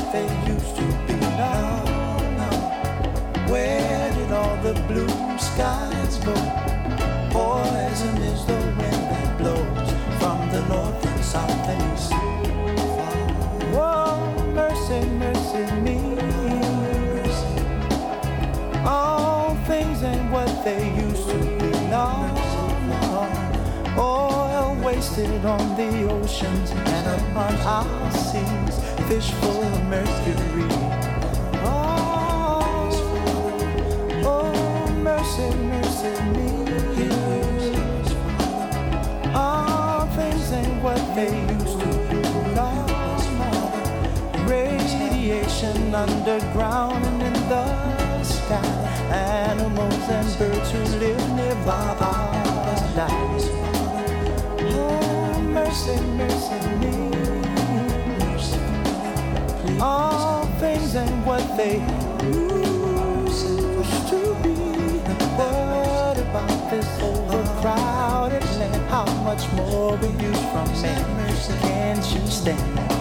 what they used to be. No, no. Where did all the blue skies go? Poison is the wind that blows from the north and south and east. Oh, mercy, mercy me. All things ain't what they used to be. No, no. Oil wasted on the oceans and upon our seas, fish full of mercury. Oh, oh, mercy, mercy me. All things ain't what they used to be. No, no. Radiation underground and in the sky. Animals and birds who live nearby our lives. Oh, mercy, mercy me. All things ain't what they used to be. What about this overcrowded land? How much more we use from man? Can't you stand that?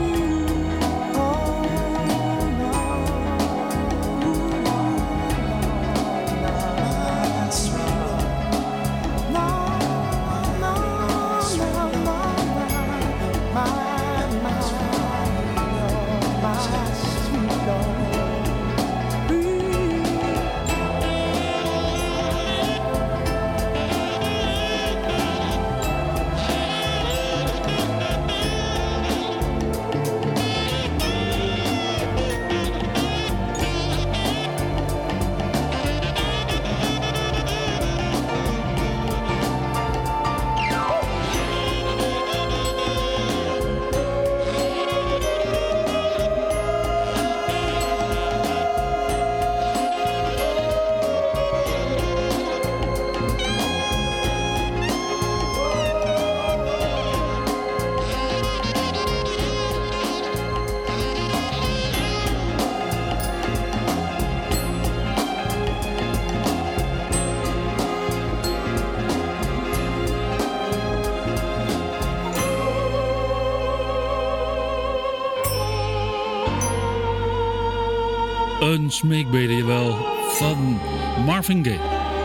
Een smeekbede, jawel, van Marvin Gaye.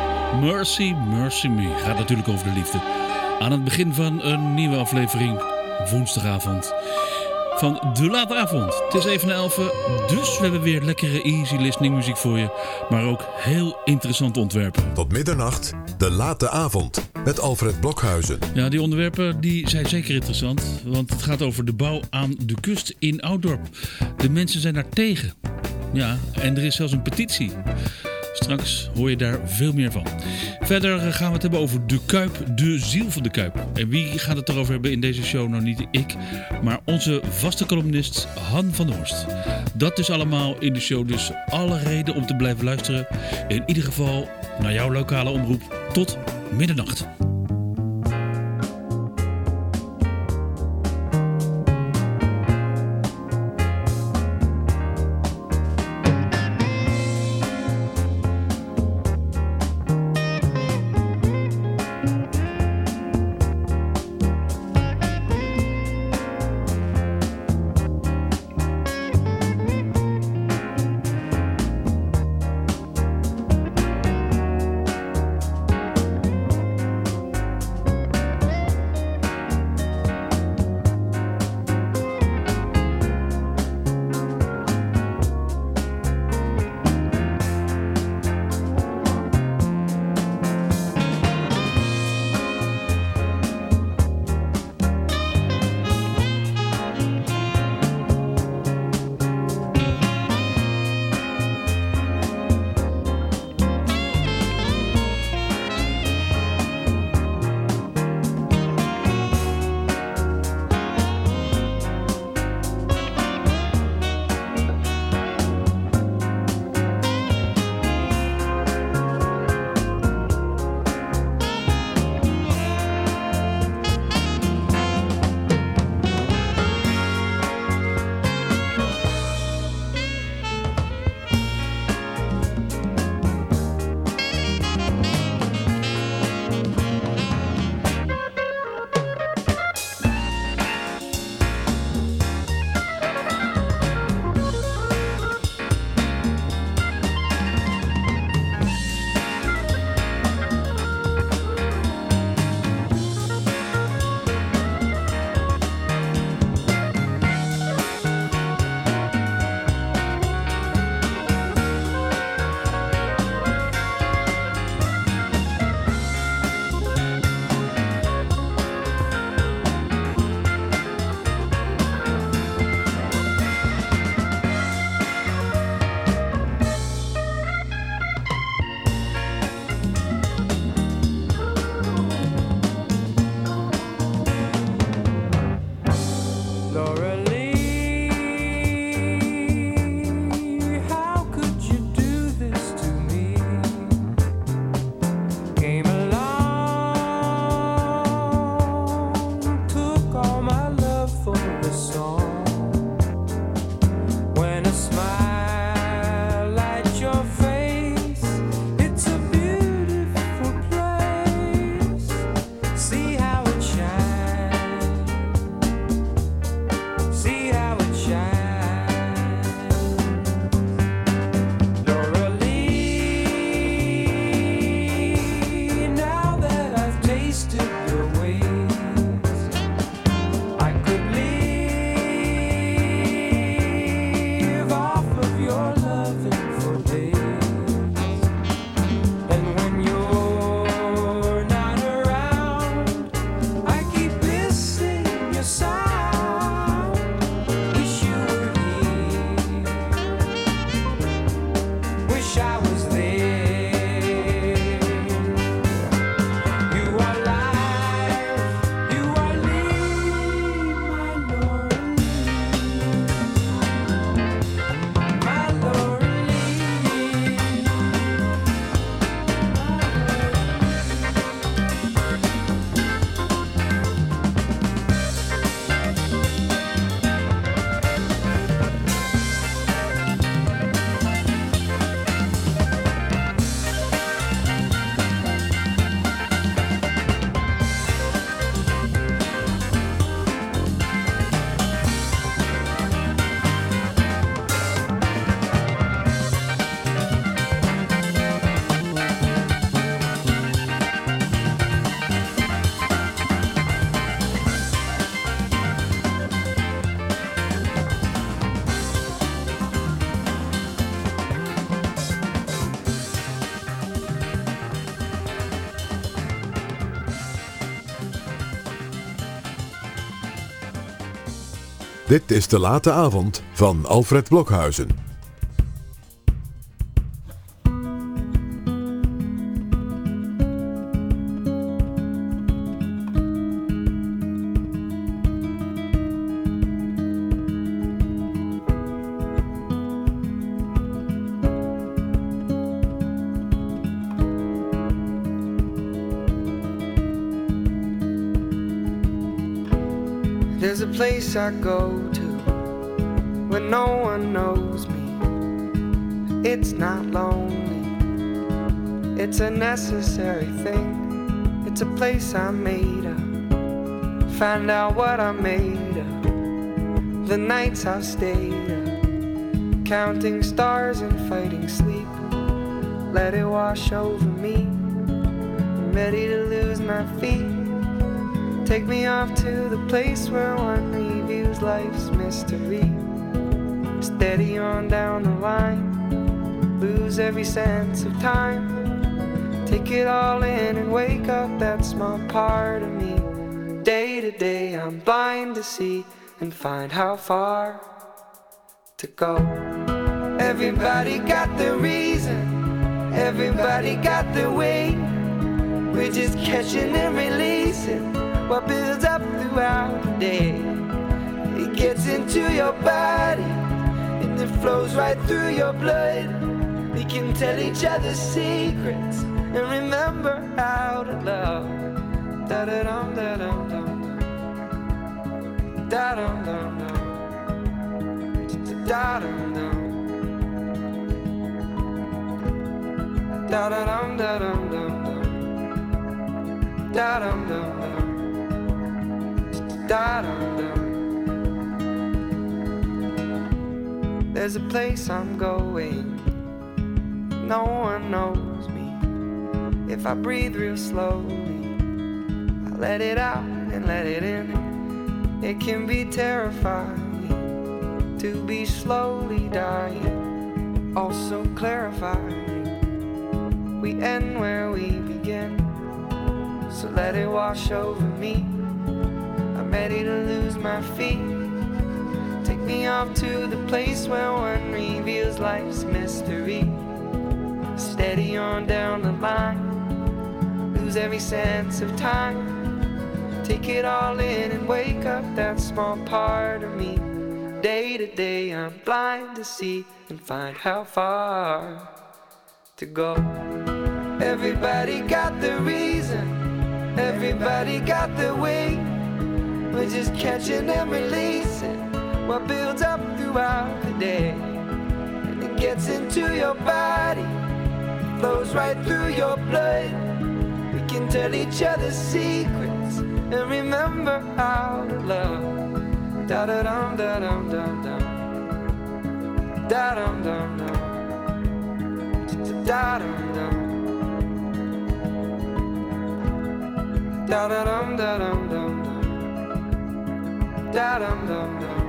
Mercy, Mercy Me gaat natuurlijk over de liefde. Aan het begin van een nieuwe aflevering, woensdagavond, van De Late Avond. Het is even na 11, dus we hebben weer lekkere easy listening muziek voor je. Maar ook heel interessante ontwerpen. Tot middernacht, De Late Avond, met Alfred Blokhuizen. Ja, die onderwerpen die zijn zeker interessant. Want het gaat over de bouw aan de kust in Ouddorp. De mensen zijn daar tegen. Ja, en er is zelfs een petitie. Straks hoor je daar veel meer van. Verder gaan we het hebben over de Kuip, de ziel van de Kuip. En wie gaat het erover hebben in deze show? Nou, niet ik, maar onze vaste columnist Han van der Horst. Dat dus allemaal in de show, dus alle reden om te blijven luisteren. In ieder geval naar jouw lokale omroep tot middernacht. Dit is De Late Avond van Alfred Blokhuizen. There's a place I go to when no one knows me. It's not lonely, it's a necessary thing. It's a place I'm made of. Find out what I'm made of. The nights I've stayed up, counting stars and fighting sleep. Let it wash over me. I'm ready to lose my feet. Take me off to the place where one reviews life's mystery. Steady on down the line, lose every sense of time. Take it all in and wake up that small part of me. Day to day I'm blind to see and find how far to go. Everybody got the reason, everybody got the way. We're just catching and releasing what builds up throughout the day. It gets into your body and it flows right through your blood. We can tell each other secrets and remember how to love. Da da dum da dum dum da dum dum dum da dum dum da da dum da dum dum da dum dum dum. There's a place I'm going, no one knows me. If I breathe real slowly, I let it out and let it in. It can be terrifying to be slowly dying, also clarifying. We end where we begin, so let it wash over me. Ready to lose my feet. Take me off to the place where one reveals life's mystery. Steady on down the line, lose every sense of time. Take it all in and wake up that small part of me. Day to day I'm blind to see and find how far to go. Everybody got the reason, everybody got the way. We're just catching and releasing what builds up throughout the day. And it gets into your body, flows right through your blood. We can tell each other secrets and remember how to love. Da da dum da dum dum dum da dum dum dum da dum dum da da dum da dum dum. Da dum dum dum,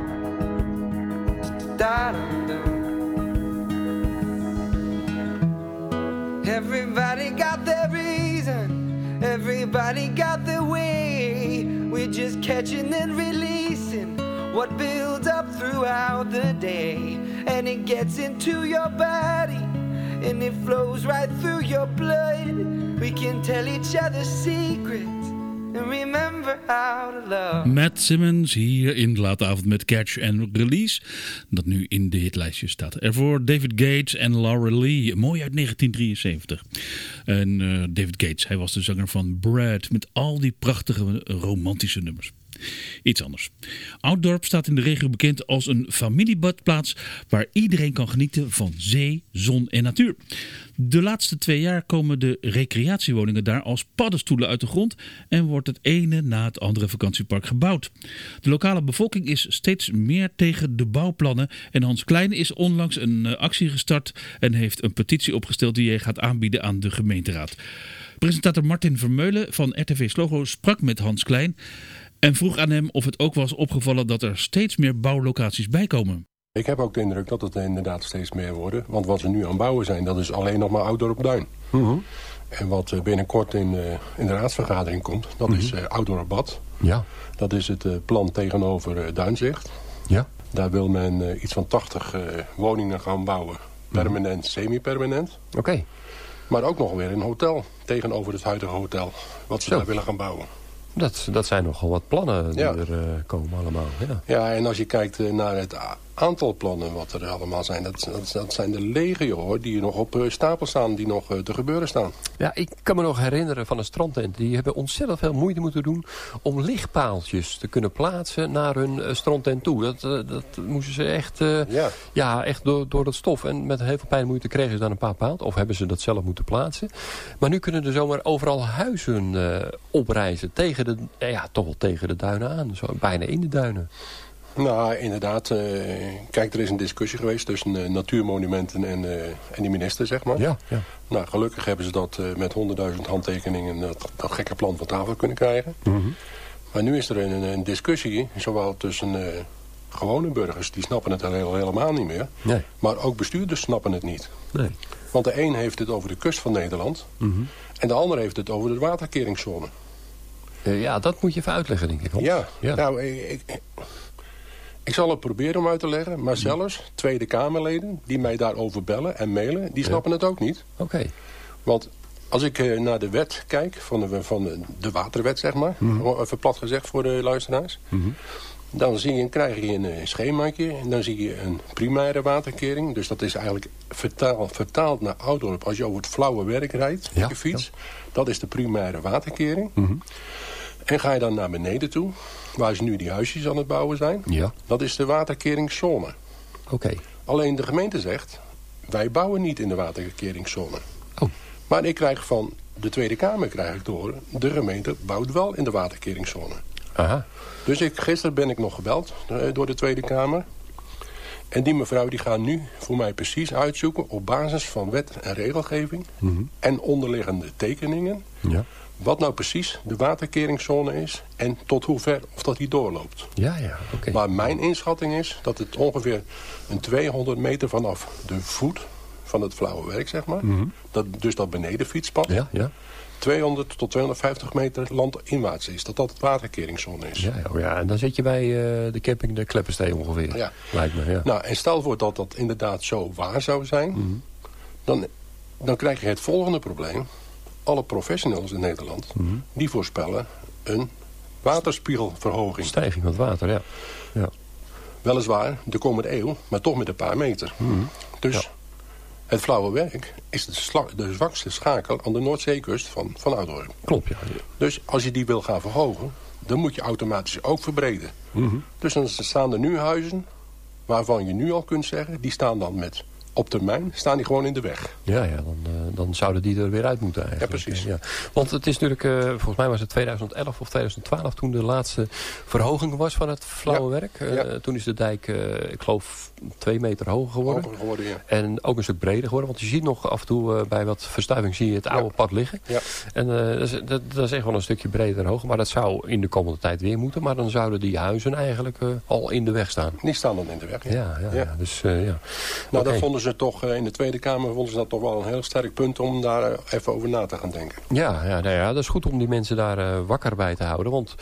da dum dum. Everybody got their reason, everybody got their way. We're just catching and releasing what builds up throughout the day. And it gets into your body and it flows right through your blood. We can tell each other secrets. Remember how to love. Matt Simmons hier in De Late Avond met Catch and Release. Dat nu in de hitlijstje staat. Ervoor David Gates en Laura Lee. Mooi uit 1973. En David Gates, hij was de zanger van Brad. Met al die prachtige romantische nummers. Iets anders. Ouddorp staat in de regio bekend als een familiebadplaats waar iedereen kan genieten van zee, zon en natuur. De laatste 2 jaar komen de recreatiewoningen daar als paddenstoelen uit de grond en wordt het ene na het andere vakantiepark gebouwd. De lokale bevolking is steeds meer tegen de bouwplannen en Hans Klein is onlangs een actie gestart en heeft een petitie opgesteld die hij gaat aanbieden aan de gemeenteraad. Presentator Martin Vermeulen van RTV Slogo sprak met Hans Klein en vroeg aan hem of het ook was opgevallen dat er steeds meer bouwlocaties bijkomen. Ik heb ook de indruk dat het inderdaad steeds meer worden. Want wat we nu aan het bouwen zijn, dat is alleen nog maar Ouddorp Duin. Mm-hmm. En wat binnenkort in de raadsvergadering komt, dat is Ouddorp Bad. Ja. Dat is het plan tegenover Duinzicht. Ja. Daar wil men iets van 80 woningen gaan bouwen. Permanent, semi-permanent. Oké. Maar ook nog weer een hotel tegenover het huidige hotel. Wat ze daar willen gaan bouwen. Dat zijn nogal wat plannen die er komen allemaal. Ja. Ja, en als je kijkt naar het aantal plannen wat er allemaal zijn. Dat zijn de legio hoor, die nog op stapel staan, die nog te gebeuren staan. Ja, ik kan me nog herinneren van een strandtent. Die hebben ontzettend veel moeite moeten doen om lichtpaaltjes te kunnen plaatsen naar hun strandtent toe. Dat moesten ze echt, echt door dat stof. En met heel veel pijn en moeite kregen ze dan een paar paaltjes. Of hebben ze dat zelf moeten plaatsen. Maar nu kunnen er zomaar overal huizen oprijzen. Toch wel tegen de duinen aan. Zo, bijna in de duinen. Nou, inderdaad. Kijk, er is een discussie geweest tussen Natuurmonumenten en de minister, zeg maar. Ja. Nou, gelukkig hebben ze dat met 100.000 handtekeningen dat gekke plan van tafel kunnen krijgen. Mm-hmm. Maar nu is er een discussie, zowel tussen gewone burgers, die snappen het helemaal niet meer. Nee. Maar ook bestuurders snappen het niet. Nee. Want de een heeft het over de kust van Nederland. Mm-hmm. En de ander heeft het over de waterkeringszone. Dat moet je even uitleggen, denk ik. Ja. Nou, ik zal het proberen om uit te leggen. Maar zelfs Tweede Kamerleden die mij daarover bellen en mailen, die snappen het ook niet. Oké. Want als ik naar de wet kijk, van de waterwet zeg maar. Mm-hmm. Even plat gezegd voor de luisteraars. Mm-hmm. Dan krijg je een schemaatje. En dan zie je een primaire waterkering. Dus dat is eigenlijk vertaald naar Oudorp. Als je over het flauwe werk rijdt op je fiets. Ja. Dat is de primaire waterkering. Mm-hmm. En ga je dan naar beneden toe, waar ze nu die huisjes aan het bouwen zijn. Ja. Dat is de waterkeringszone. Oké. Alleen de gemeente zegt, wij bouwen niet in de waterkeringszone. Oh. Maar ik krijg van de Tweede Kamer te horen, de gemeente bouwt wel in de waterkeringszone. Aha. Dus gisteren ben ik nog gebeld door de Tweede Kamer. En die mevrouw die gaat nu voor mij precies uitzoeken op basis van wet en regelgeving. Mm-hmm. En onderliggende tekeningen. Ja. Wat nou precies de waterkeringszone is en tot hoe ver of dat die doorloopt. Ja, oké. Maar mijn inschatting is dat het ongeveer een 200 meter vanaf de voet van het flauwe werk, zeg maar. Mm-hmm. Dus dat benedenfietspad. Ja. 200 tot 250 meter landinwaarts is. Dat het waterkeringszone is. Ja, en dan zit je bij de camping de Kleppenstee ongeveer. Ja. Lijkt me, ja. Nou, en stel voor dat dat inderdaad zo waar zou zijn. Mm-hmm. Dan krijg je het volgende probleem. Alle professionals in Nederland, mm-hmm. die voorspellen een waterspiegelverhoging. Stijging van het water, ja. Weliswaar de komende eeuw, maar toch met een paar meter. Mm-hmm. Dus het flauwe werk is de zwakste schakel aan de Noordzeekust van Oudorp. Klopt, ja. Dus als je die wil gaan verhogen, dan moet je automatisch ook verbreden. Mm-hmm. Dus dan staan er nu huizen waarvan je nu al kunt zeggen, die staan dan op termijn staan die gewoon in de weg. Ja, dan zouden die er weer uit moeten eigenlijk. Ja, precies. Ja. Want het is natuurlijk, volgens mij was het 2011 of 2012... toen de laatste verhoging was van het flauwe werk. Toen is de dijk, ik geloof, 2 meter hoger geworden. Ja. En ook een stuk breder geworden. Want je ziet nog af en toe bij wat verstuiving zie je het oude pad liggen. Ja. En dat is echt wel een stukje breder en hoger. Maar dat zou in de komende tijd weer moeten. Maar dan zouden die huizen eigenlijk al in de weg staan. Die staan dan in de weg, ja. Dus, Nou, dat vonden ze toch in de Tweede Kamer vonden ze dat toch wel een heel sterk punt om daar even over na te gaan denken. Ja, dat is goed om die mensen daar wakker bij te houden. Want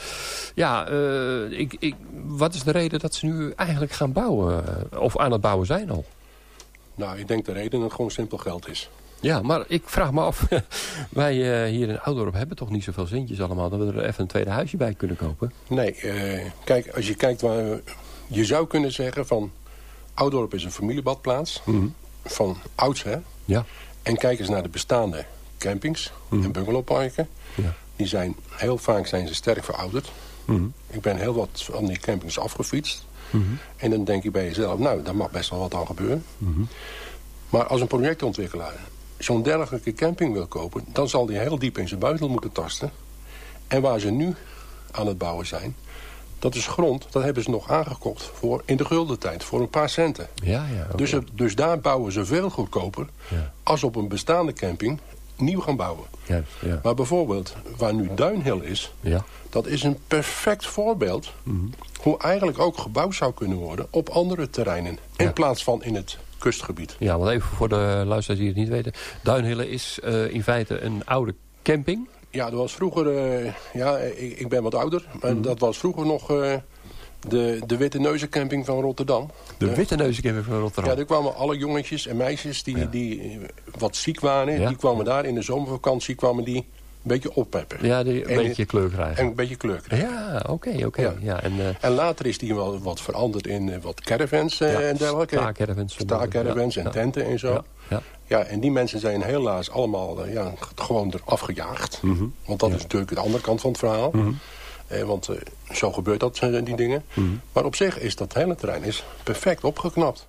wat is de reden dat ze nu eigenlijk gaan bouwen? Of aan het bouwen zijn al? Nou, ik denk de reden dat het gewoon simpel geld is. Ja, maar ik vraag me af. Wij hier in Oudorp hebben toch niet zoveel centjes allemaal... dat we er even een tweede huisje bij kunnen kopen? Nee, kijk, als je kijkt waar... Je zou kunnen zeggen van... Oudorp is een familiebadplaats. Mm-hmm. Van oudsher. Ja. En kijk eens naar de bestaande campings en bungalowparken. Ja. Die zijn heel vaak sterk verouderd. Mm-hmm. Ik ben heel wat van die campings afgefietst. Mm-hmm. En dan denk je bij jezelf, nou, daar mag best wel wat aan gebeuren. Mm-hmm. Maar als een projectontwikkelaar zo'n dergelijke camping wil kopen... dan zal die heel diep in zijn buidel moeten tasten. En waar ze nu aan het bouwen zijn... dat is grond, dat hebben ze nog aangekocht voor in de guldentijd, voor een paar centen. Ja, okay. Dus daar bouwen ze veel goedkoper als op een bestaande camping nieuw gaan bouwen. Ja. Maar bijvoorbeeld, waar nu Duinhill is, dat is een perfect voorbeeld hoe eigenlijk ook gebouwd zou kunnen worden op andere terreinen. In plaats van in het kustgebied. Ja, want even voor de luisteraars die het niet weten. Duinhill is in feite een oude camping. Ja, dat was vroeger... ik ben wat ouder. Maar dat was vroeger nog De Witte Neuzencamping van Rotterdam. De Witte Neuzencamping van Rotterdam. Ja, er kwamen alle jongetjes en meisjes die wat ziek waren. Ja. Die kwamen daar in de zomervakantie een beetje oppeppen. Ja, een beetje kleur krijgen. En een beetje kleur krijgen. Ja, oké. Ja. En later is die wel wat veranderd in wat caravans en dergelijke. Staalcaravans en tenten en zo. Ja, en die mensen zijn helaas allemaal gewoon eraf gejaagd. Mm-hmm. Want dat is natuurlijk de andere kant van het verhaal. Mm-hmm. Want zo gebeurt dat, die dingen. Mm-hmm. Maar op zich is dat hele terrein perfect opgeknapt.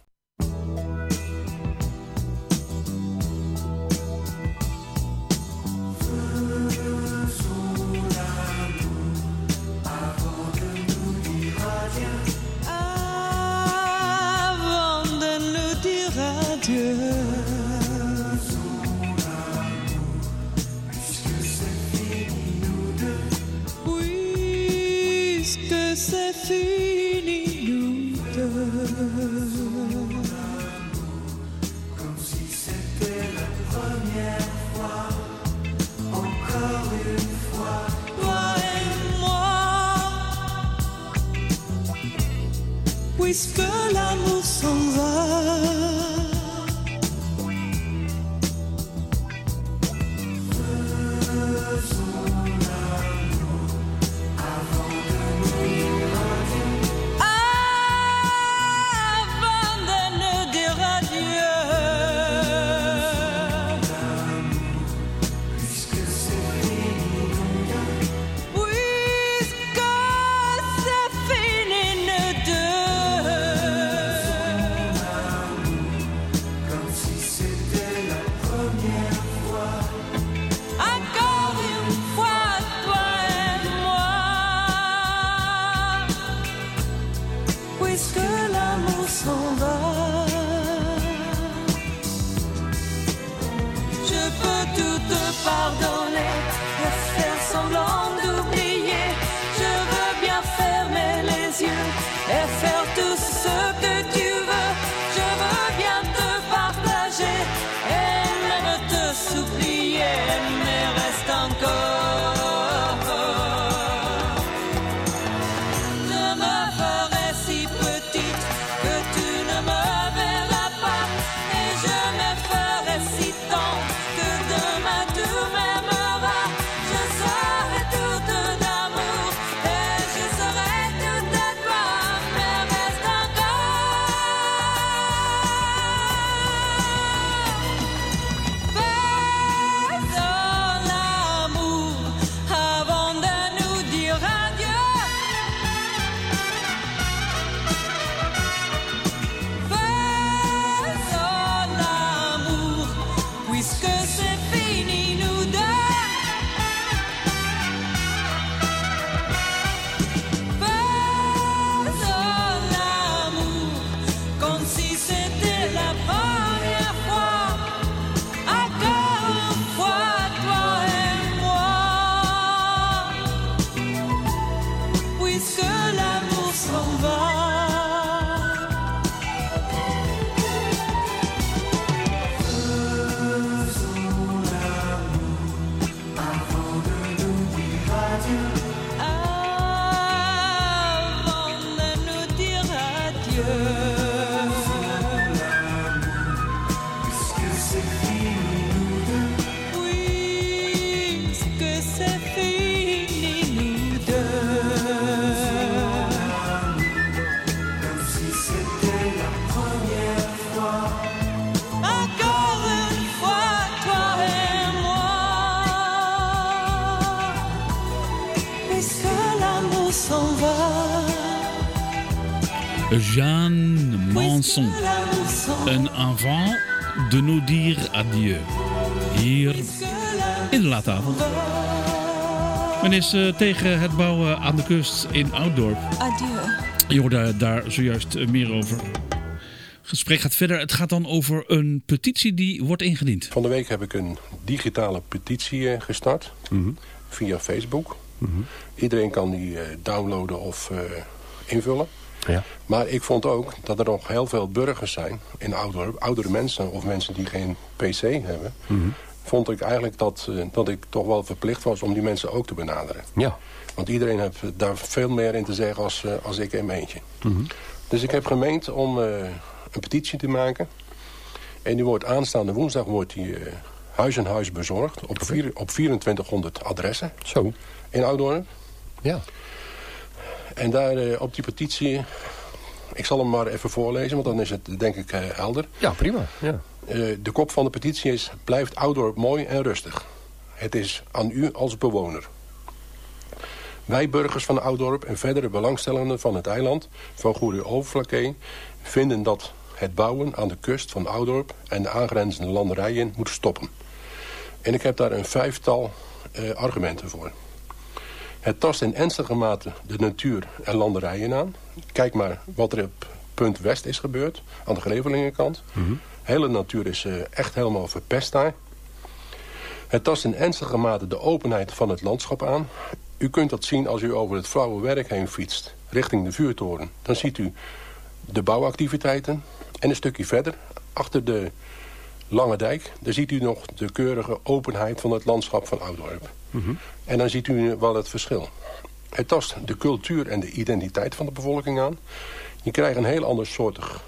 C'est fini, nous deux. Comme si c'était la première fois, encore une fois, toi et moi. Puisque l'amour s'en va. Jeanne Manson. Een avant de nous dire adieu. Hier in de late avond. Men is tegen het bouwen aan de kust in Ouddorp. Adieu. Je hoorde daar zojuist meer over. Het gesprek gaat verder. Het gaat dan over een petitie die wordt ingediend. Van de week heb ik een digitale petitie gestart. Mm-hmm. Via Facebook. Mm-hmm. Iedereen kan die downloaden of invullen. Ja. Maar ik vond ook dat er nog heel veel burgers zijn in Ouddorp, oudere mensen of mensen die geen PC hebben, mm-hmm. vond ik eigenlijk dat ik toch wel verplicht was om die mensen ook te benaderen. Ja. Want iedereen heeft daar veel meer in te zeggen als ik in mijn eentje. Mm-hmm. Dus ik heb gemeend om een petitie te maken. En die wordt aanstaande woensdag huis aan huis bezorgd. Op 2400 adressen. Zo. In Oud-Dorp. Ja. En daar op die petitie... Ik zal hem maar even voorlezen, want dan is het denk ik helder. Ja, prima. Ja. De kop van de petitie is... Blijft Oud-Dorp mooi en rustig. Het is aan u als bewoner. Wij burgers van Oud-Dorp en verdere belangstellenden van het eiland... van Goeree-Overflakkee... vinden dat het bouwen aan de kust van Oud-Dorp... en de aangrenzende landerijen moet stoppen. En ik heb daar een 5-tal argumenten voor. Het tast in ernstige mate de natuur en landerijen aan. Kijk maar wat er op punt West is gebeurd, aan de Grevelingenkant. Mm-hmm. De hele natuur is echt helemaal verpest daar. Het tast in ernstige mate de openheid van het landschap aan. U kunt dat zien als u over het Vrouwenwerk heen fietst, richting de vuurtoren. Dan ziet u de bouwactiviteiten. En een stukje verder, achter de Lange Dijk... daar ziet u nog de keurige openheid van het landschap van Oud-Dorp. Mm-hmm. En dan ziet u wel het verschil. Het tast de cultuur en de identiteit van de bevolking aan. Je krijgt een heel ander soortig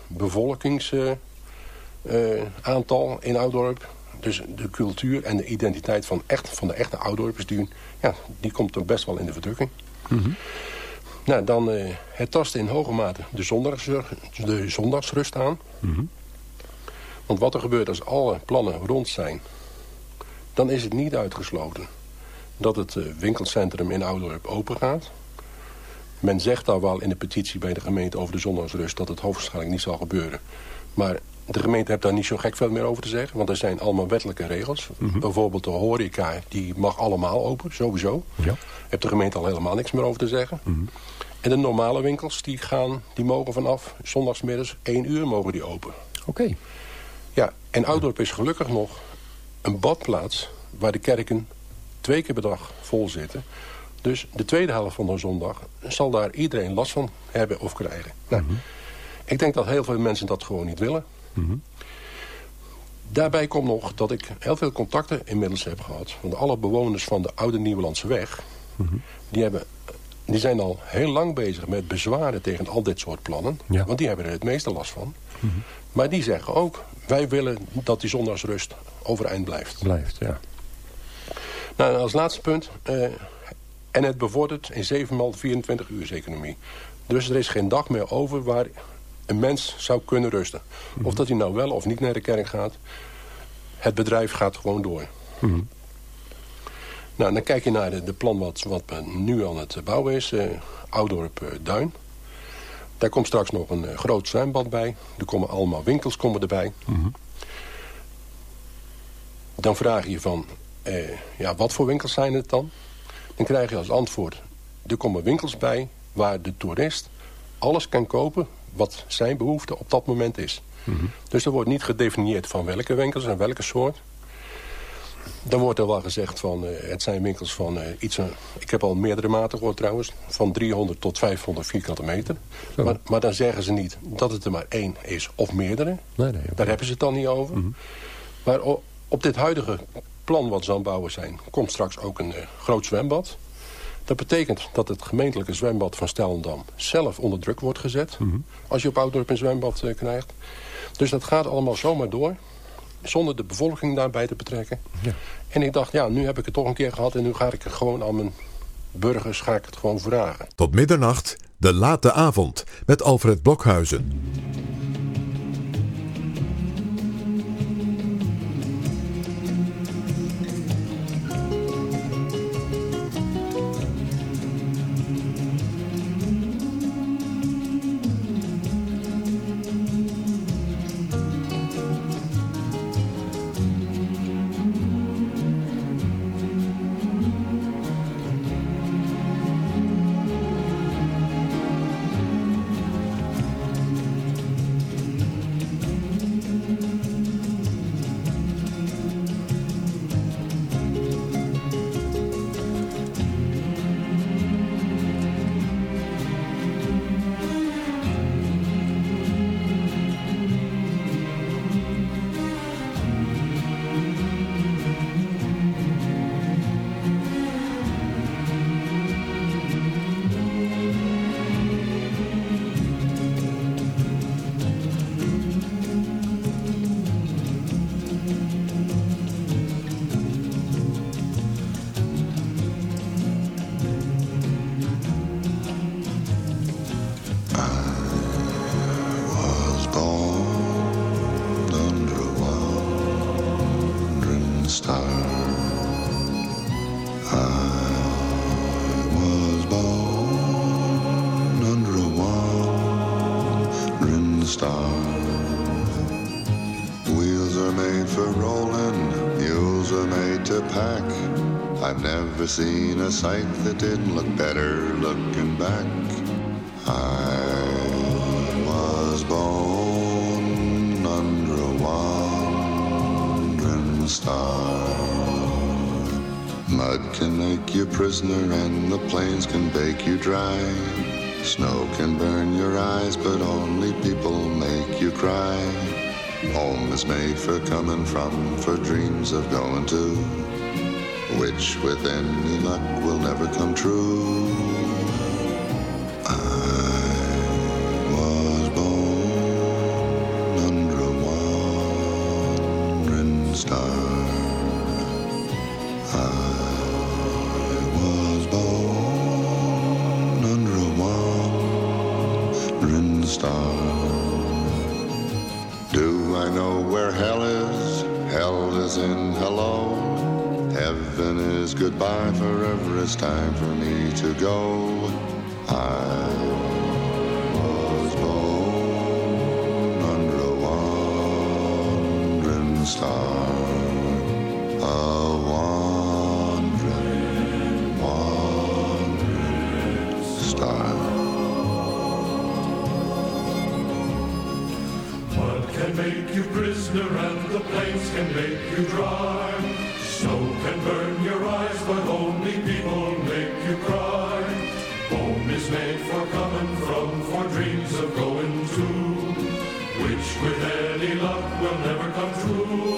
bevolkingsaantal in Oud-Dorp. Dus de cultuur en de identiteit van de echte Oud-Dorpers... die komt er best wel in de verdrukking. Mm-hmm. Nou, dan het tast in hoge mate de zondagsrust aan. Mm-hmm. Want wat er gebeurt als alle plannen rond zijn... dan is het niet uitgesloten dat het winkelcentrum in Oud-Dorp open gaat. Men zegt al wel in de petitie bij de gemeente over de zondagsrust... dat het hoogstwaarschijnlijk niet zal gebeuren. Maar de gemeente heeft daar niet zo gek veel meer over te zeggen. Want er zijn allemaal wettelijke regels. Mm-hmm. Bijvoorbeeld de horeca, die mag allemaal open, sowieso. Ja. Heeft de gemeente al helemaal niks meer over te zeggen. Mm-hmm. En de normale winkels, die mogen vanaf zondagsmiddags 1 uur mogen die open. Oké. Ja, en Oud-Dorp is gelukkig nog een badplaats... waar de kerken 2 keer per dag vol zitten. Dus de tweede helft van de zondag zal daar iedereen last van hebben of krijgen. Nou, ik denk dat heel veel mensen dat gewoon niet willen. Mm-hmm. Daarbij komt nog dat ik heel veel contacten inmiddels heb gehad. Want alle bewoners van de Oude Nieuwelandseweg... Mm-hmm. die zijn al heel lang bezig met bezwaren tegen al dit soort plannen. Ja. Want die hebben er het meeste last van. Mm-hmm. Maar die zeggen ook, wij willen dat die zondagsrust overeind blijft. Ja. Nou, als laatste punt. En het bevordert in 7x 24 uurseconomie. Dus er is geen dag meer over waar een mens zou kunnen rusten. Mm-hmm. Of dat hij nou wel of niet naar de kerk gaat. Het bedrijf gaat gewoon door. Mm-hmm. Nou, dan kijk je naar de plan wat nu aan het bouwen is. Oud-Dorp Duin. Daar komt straks nog een groot zwembad bij. Er komen allemaal winkels erbij. Mm-hmm. Dan vraag je van... wat voor winkels zijn het dan? Dan krijg je als antwoord... er komen winkels bij waar de toerist alles kan kopen... wat zijn behoefte op dat moment is. Mm-hmm. Dus er wordt niet gedefinieerd van welke winkels en welke soort. Dan wordt er wel gezegd van... het zijn winkels van iets... ik heb al meerdere maten gehoord trouwens... van 300 tot 500 vierkante meter. Maar dan zeggen ze niet dat het er maar 1 is of meerdere. Nee, daar hebben ze het dan niet over. Mm-hmm. Maar op dit huidige plan wat ze aan het bouwen zijn... komt straks ook een groot zwembad. Dat betekent dat het gemeentelijke zwembad van Stellendam... zelf onder druk wordt gezet. Mm-hmm. Als je op Oud-Dorp een zwembad krijgt. Dus dat gaat allemaal zomaar door... zonder de bevolking daarbij te betrekken. Ja. En ik dacht, nu heb ik het toch een keer gehad... en nu ga ik het gewoon aan mijn burgers het gewoon vragen. Tot middernacht, de late avond, met Alfred Blokhuizen. star. Wheels are made for rolling, mules are made to pack. I've never seen a sight that didn't look better looking back. I was born under a wandering star. Mud can make you prisoner and the plains can bake you dry. Snow can burn your eyes, but only people make you cry. Home is made for coming from, for dreams of going to, which with any luck will never come true. I was born under a wandering star. I was born under a wandering star. Do I know where hell is? Hell is in hello. Heaven is goodbye, forever it's time for me to go. I was born under a wandering star. A wandering star. Mud can make you prisoner and the plains can make you dry. Snow can burn your eyes, but only people make you cry. Home is made for coming from, for dreams of going to, which with any luck will never come true.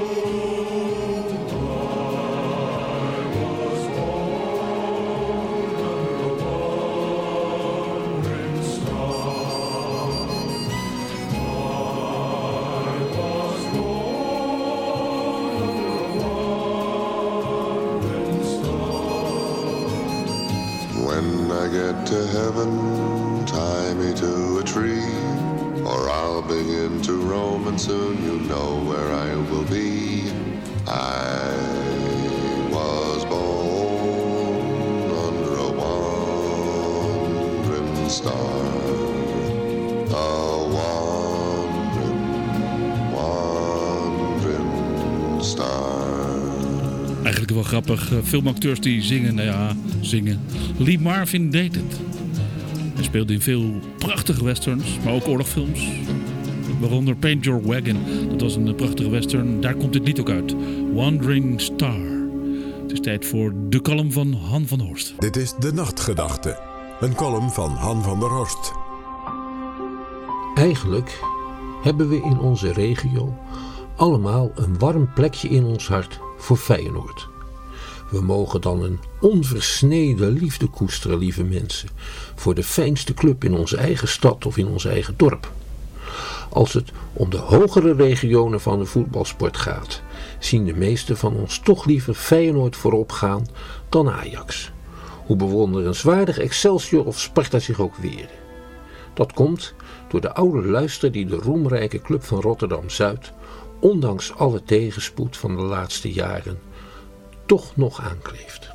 Get to heaven, tie me to a tree, or I'll begin to roam and soon you know where I will be. I was born under a wandering star. A wandering star. Eigenlijk wel grappig. Filmacteurs die zingen, nou ja, zingen. Lee Marvin deed het. Hij speelde in veel prachtige westerns, maar ook oorlogfilms. Waaronder Paint Your Wagon. Dat was een prachtige western. Daar komt dit lied ook uit. Wandering Star. Het is tijd voor de column van Han van der Horst. Dit is De Nachtgedachte. Een column van Han van der Horst. Eigenlijk hebben we in onze regio allemaal een warm plekje in ons hart voor Feyenoord. We mogen dan een onversneden liefde koesteren, lieve mensen, voor de fijnste club in onze eigen stad of in ons eigen dorp. Als het om de hogere regionen van de voetbalsport gaat, zien de meesten van ons toch liever Feyenoord voorop gaan dan Ajax. Hoe bewonderenswaardig Excelsior of Sparta zich ook weren. Dat komt door de oude luister die de roemrijke club van Rotterdam-Zuid, ondanks alle tegenspoed van de laatste jaren, toch nog aankleeft.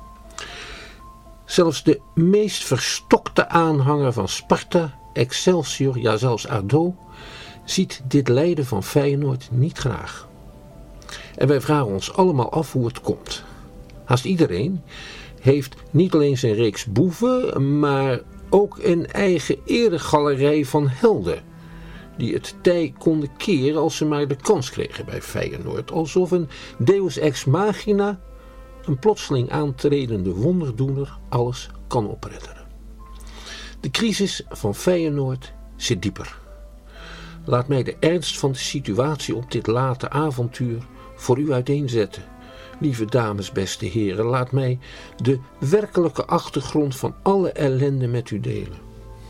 Zelfs de meest verstokte aanhanger van Sparta, Excelsior, ja zelfs ADO, ziet dit lijden van Feyenoord niet graag. En wij vragen ons allemaal af hoe het komt. Haast iedereen heeft niet alleen zijn reeks boeven, maar ook een eigen eregalerij van helden, die het tij konden keren als ze maar de kans kregen bij Feyenoord. Alsof een deus ex machina, een plotseling aantredende wonderdoener, alles kan opredderen. De crisis van Feyenoord zit dieper. Laat mij de ernst van de situatie op dit late avontuur voor u uiteenzetten. Lieve dames, beste heren, laat mij de werkelijke achtergrond van alle ellende met u delen.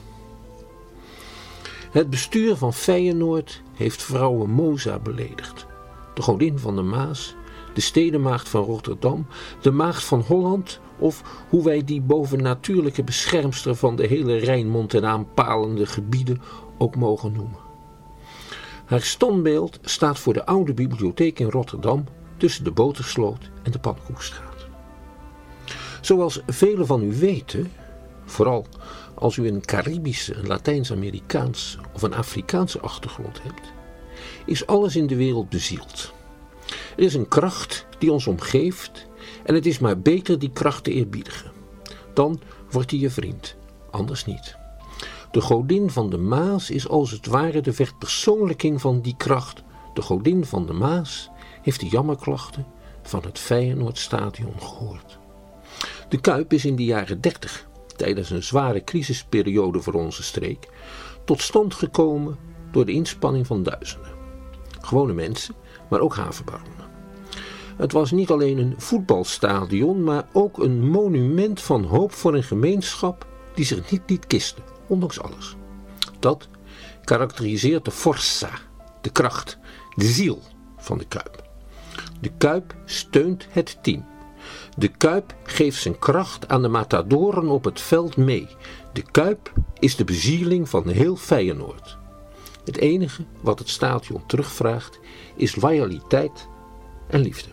Het bestuur van Feyenoord heeft vrouwe Moza beledigd. De godin van de Maas, de stedenmaagd van Rotterdam, de maagd van Holland, of hoe wij die bovennatuurlijke beschermster van de hele Rijnmond en aanpalende gebieden ook mogen noemen. Haar standbeeld staat voor de oude bibliotheek in Rotterdam tussen de Botersloot en de Pannenkoekstraat. Zoals velen van u weten, vooral als u een Caribische, een Latijns-Amerikaanse of een Afrikaanse achtergrond hebt, is alles in de wereld bezield. Er is een kracht die ons omgeeft en het is maar beter die kracht te eerbiedigen. Dan wordt hij je vriend, anders niet. De godin van de Maas is als het ware de verpersoonlijking van die kracht. De godin van de Maas heeft de jammerklachten van het Feyenoordstadion gehoord. De Kuip is in de jaren 30, tijdens een zware crisisperiode voor onze streek, tot stand gekomen door de inspanning van duizenden. Gewone mensen, maar ook havenbaronnen. Het was niet alleen een voetbalstadion, maar ook een monument van hoop voor een gemeenschap die zich niet liet kisten, ondanks alles. Dat karakteriseert de forza, de kracht, de ziel van de Kuip. De Kuip steunt het team. De Kuip geeft zijn kracht aan de matadoren op het veld mee. De Kuip is de bezieling van heel Feyenoord. Het enige wat het stadion terugvraagt is loyaliteit en liefde.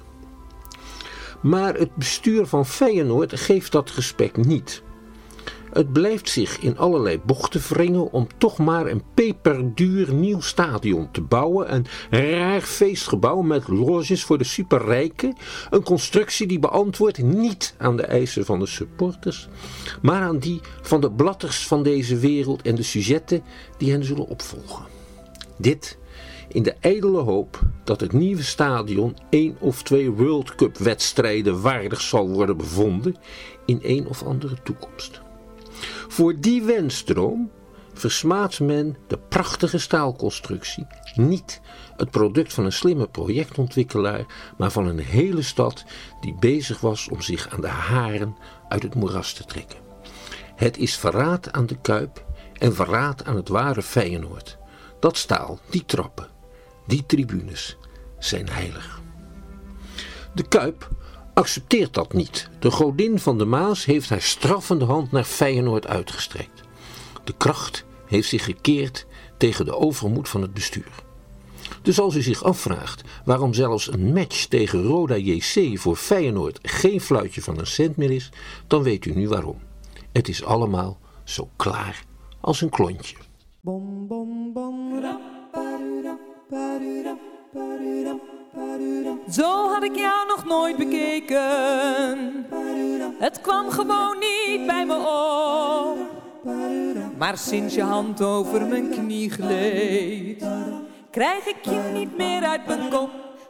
Maar het bestuur van Feyenoord geeft dat respect niet. Het blijft zich in allerlei bochten wringen om toch maar een peperduur nieuw stadion te bouwen. Een raar feestgebouw met loges voor de superrijken. Een constructie die beantwoordt niet aan de eisen van de supporters, maar aan die van de blatters van deze wereld en de sujetten die hen zullen opvolgen. Dit in de ijdele hoop dat het nieuwe stadion 1 of 2 World Cup wedstrijden waardig zal worden bevonden in een of andere toekomst. Voor die wensdroom versmaat men de prachtige staalconstructie, niet het product van een slimme projectontwikkelaar, maar van een hele stad die bezig was om zich aan de haren uit het moeras te trekken. Het is verraad aan de Kuip en verraad aan het ware Feyenoord. Dat staal, die trappen, die tribunes zijn heilig. De Kuip accepteert dat niet. De godin van de Maas heeft haar straffende hand naar Feyenoord uitgestrekt. De kracht heeft zich gekeerd tegen de overmoed van het bestuur. Dus als u zich afvraagt waarom zelfs een match tegen Roda JC voor Feyenoord geen fluitje van een cent meer is, dan weet u nu waarom. Het is allemaal zo klaar als een klontje. Bom, bom, bom, Zo had ik jou nog nooit bekeken. Het kwam gewoon niet bij me op. Maar sinds je hand over mijn knie gleed, krijg ik je niet meer uit mijn kop.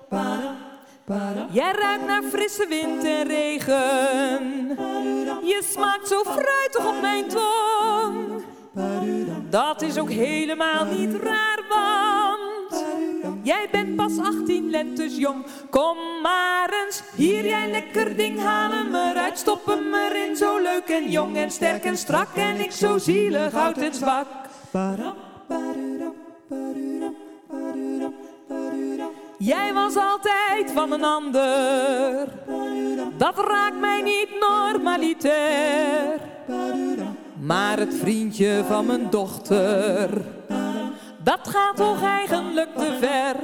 Jij ruikt naar frisse wind en regen. Je smaakt zo fruitig op mijn tong. Dat is ook helemaal niet raar, want jij bent pas 18 lentes jong. Kom maar eens, hier jij lekker ding, haal hem eruit, stop hem erin. Zo leuk en jong en sterk en strak en ik zo zielig, oud en zwak. Jij was altijd van een ander, dat raakt mij niet normalitair. Maar het vriendje van mijn dochter, dat gaat toch eigenlijk te ver.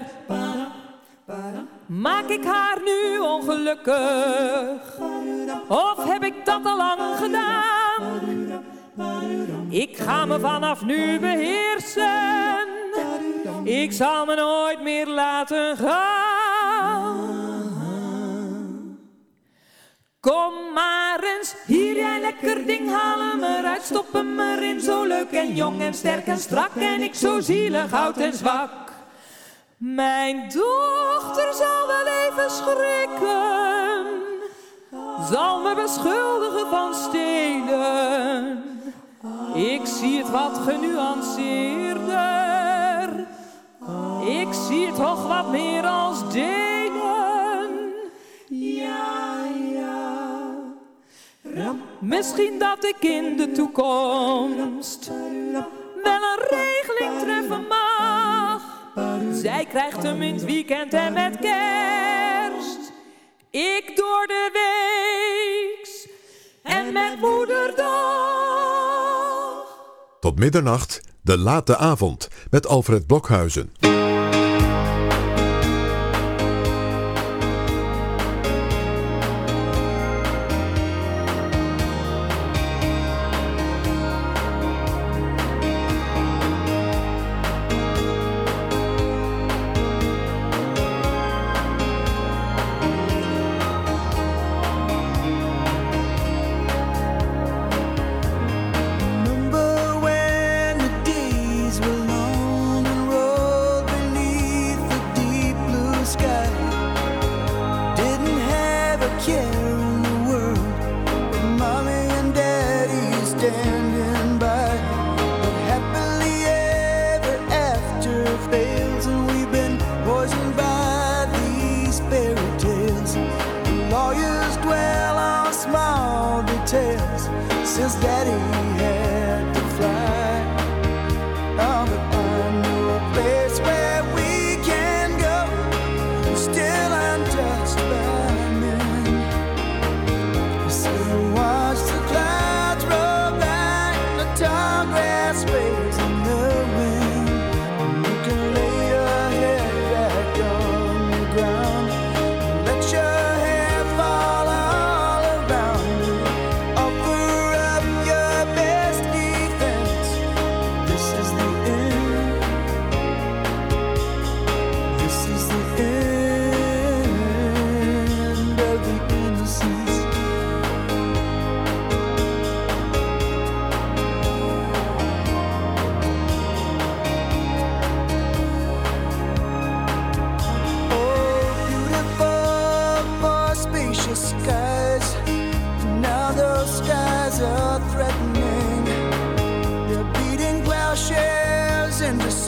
Maak ik haar nu ongelukkig, of heb ik dat al lang gedaan? Ik ga me vanaf nu beheersen, ik zal me nooit meer laten gaan. Kom maar eens, hier jij lekker ding, haal hem eruit, stop hem erin. Zo leuk en jong en sterk en strak en ik zo zielig, oud en zwak. Mijn dochter zal wel even schrikken, zal me beschuldigen van stelen. Ik zie het wat genuanceerder, ik zie het toch wat meer als delen. Ja, ja. Misschien dat ik in de toekomst wel een regeling treffen mag. Zij krijgt hem in het weekend en met kerst, ik door de weeks en met moederdag. Tot middernacht, de late avond met Alfred Blokhuizen.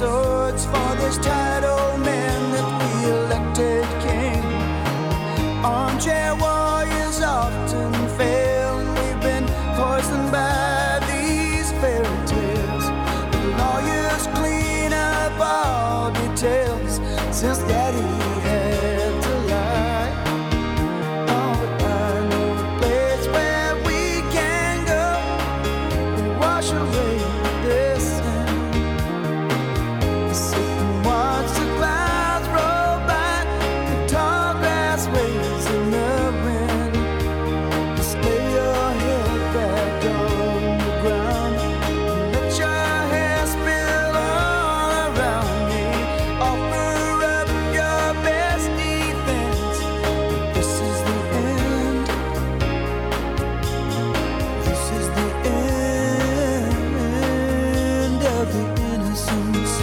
swords for this title man that we elected king. Armchair warriors often fail, and we've been poisoned by these fairy tales. The lawyers clean up all details since Daddy had to lie. Oh, but I know a place where we can go and wash away this sin. Sit and watch the clouds roll by, the tall grass waves in the wind. Just lay your head back on the ground and let your hair spill all around me. Offer up your best defense. This is the end. This is the end of the innocence.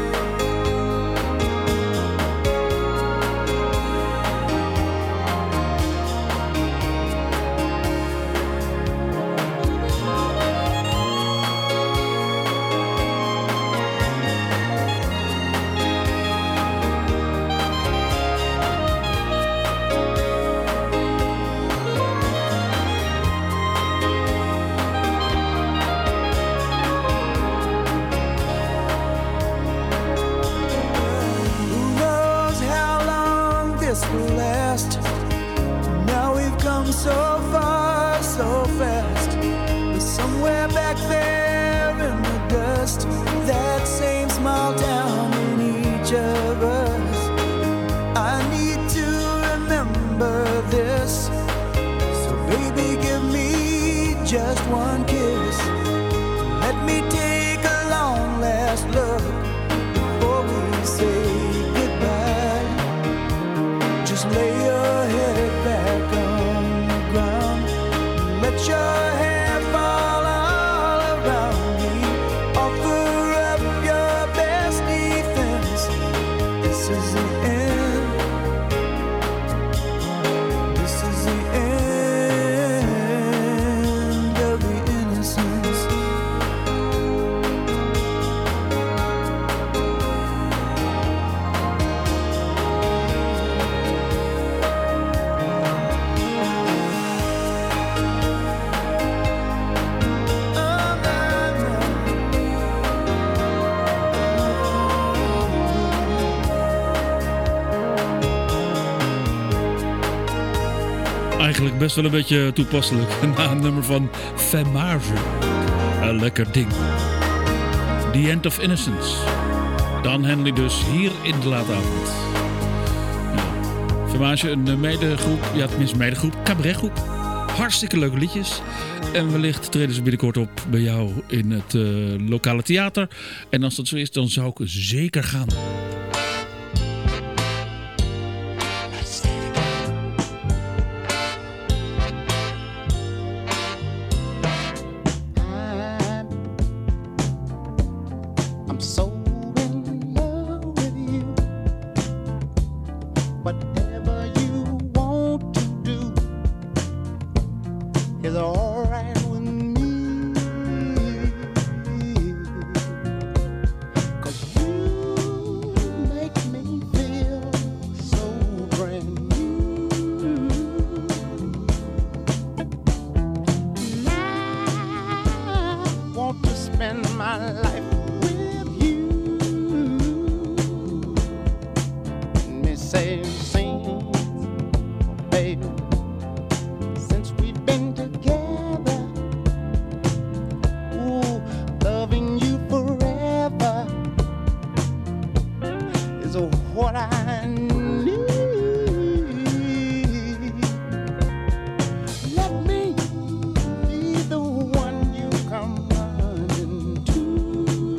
Who knows how long this will last? Now we've come so far, so fast. But somewhere back there in the dust, that same small town in each of us. I need to remember this. So baby, give me just one kiss. Let me take a long last look before we say goodbye. Just lay your head back on the ground. Let your hair fall all around me. Offer up your best defense. This is the end. This is the end of the innocence. Eigenlijk best wel een beetje toepasselijk na een nummer van Femage. Een lekker ding. The End of Innocence. Dan Henley dus hier in de late avond. Ja. Femage, een medegroep, ja tenminste medegroep, cabaretgroep. Hartstikke leuke liedjes. En wellicht treden ze binnenkort op bij jou in het lokale theater. En als dat zo is, dan zou ik zeker gaan. I'm so in love with you. Whatever you want to do is alright with me. 'Cause you make me feel so brand new. And I want to spend my life with you. Me say, sing, baby, since we've been together. Ooh, loving you forever is what I need. Let me be the one you come running to.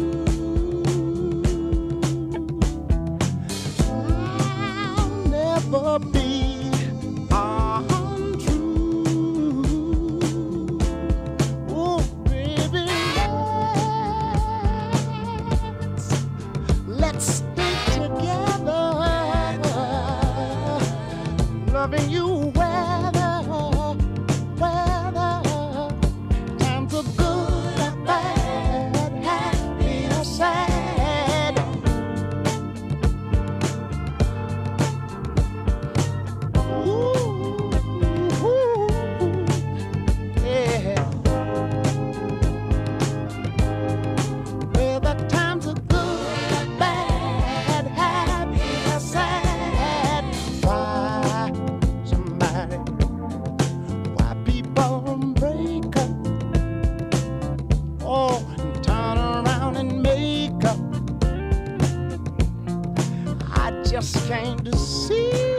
just came to see.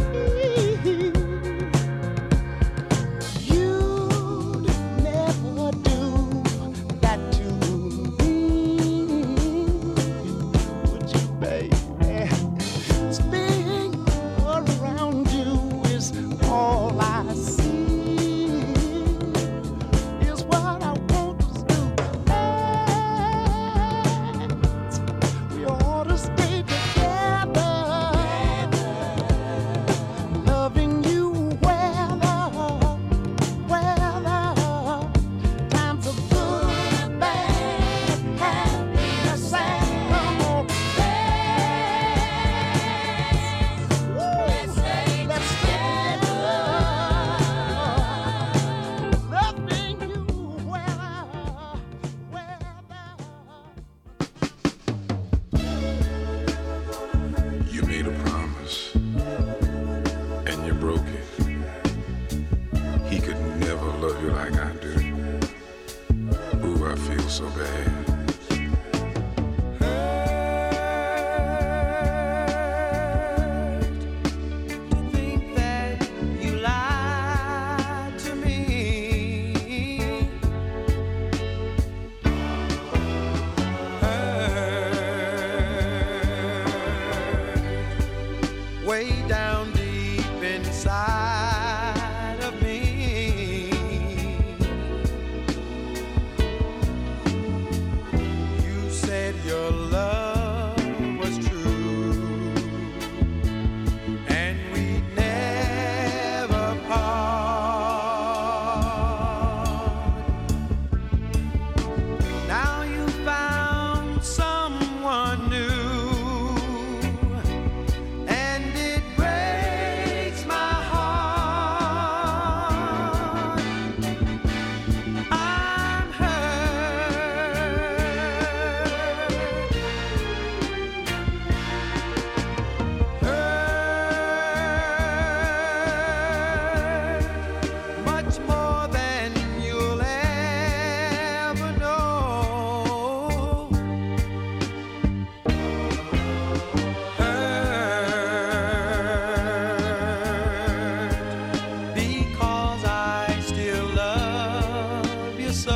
You'd never do that to me, would you, baby? Spinning around you is all I see. Is what I want to do. We ought to stay together, loving you weather, times are good, bad, happy, sad. Come on, let's stay together, loving you weather. You made a promise and you broke it. He could never love you like I do. Ooh, I feel so bad. To think that you lied to me. Hurt way down deep inside of me. You said your love was true, and we'd never part. Now you found someone new, and it breaks my heart. I'm hurt much more than you'll ever know. Hurt because I still love you so.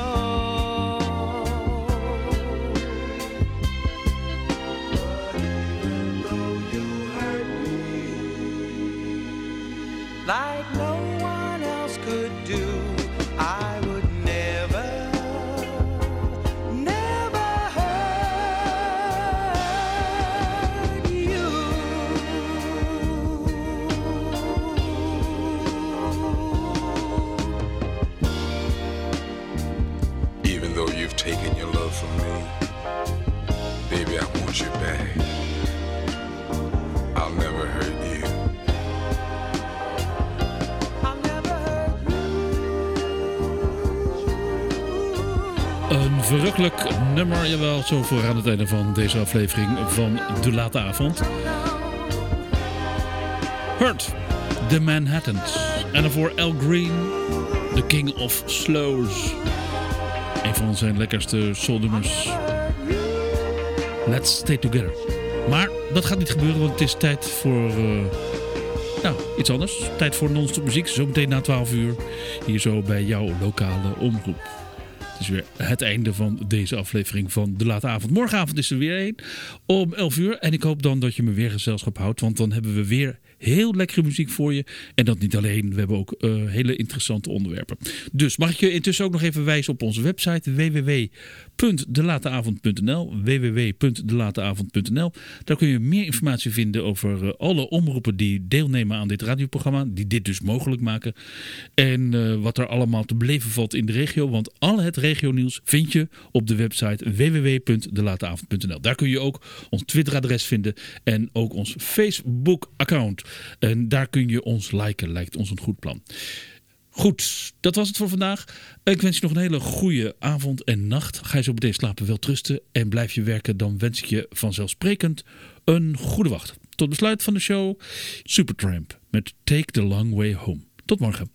But even though you hurt me like no one else could do, I would never, never hurt you. Even though you've taken your love from me, baby, I want you back. I'll never hurt you. I'll never hurt Een verrukkelijk nummer, jawel, zo voor aan het einde van deze aflevering van De Late Avond. Hurt, The Manhattans. En daarvoor Al Green, The King of Slows. Een van zijn lekkerste soulnummers. Let's Stay Together. Maar dat gaat niet gebeuren, want het is tijd voor iets anders. Tijd voor non-stop muziek, zometeen na 12 uur. Hier zo bij jouw lokale omroep. Het is weer het einde van deze aflevering van De Late Avond. Morgenavond is er weer een om 11 uur. En ik hoop dan dat je me weer gezelschap houdt. Want dan hebben we weer heel lekkere muziek voor je. En dat niet alleen. We hebben ook hele interessante onderwerpen. Dus mag ik je intussen ook nog even wijzen op onze website www.delateavond.nl www.delateavond.nl. Daar kun je meer informatie vinden over alle omroepen die deelnemen aan dit radioprogramma. Die dit dus mogelijk maken. En wat er allemaal te beleven valt in de regio. Want al het regionieuws vind je op de website www.delateavond.nl. Daar kun je ook ons Twitteradres vinden. En ook ons Facebook-account. En daar kun je ons liken. Lijkt ons een goed plan. Goed, dat was het voor vandaag. Ik wens je nog een hele goede avond en nacht. Ga je zo meteen slapen, wel trusten en blijf je werken. Dan wens ik je vanzelfsprekend een goede wacht. Tot besluit van de show Supertramp met Take the Long Way Home. Tot morgen.